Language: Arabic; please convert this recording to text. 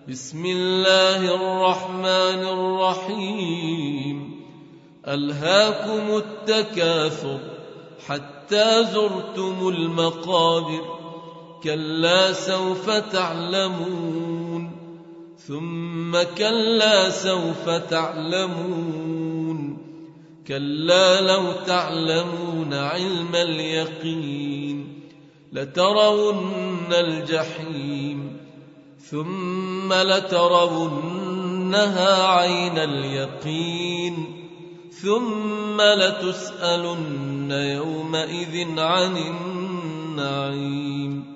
بسم الله الرحمن الرحيم. ألهاكم التكاثر حتى زرتم المقابر، كلا سوف تعلمون ثم كلا سوف تعلمون، كلا لو تعلمون علم اليقين لترون الجحيم ثم لترونها عين اليقين ثم لتسألن يومئذ عن النعيم.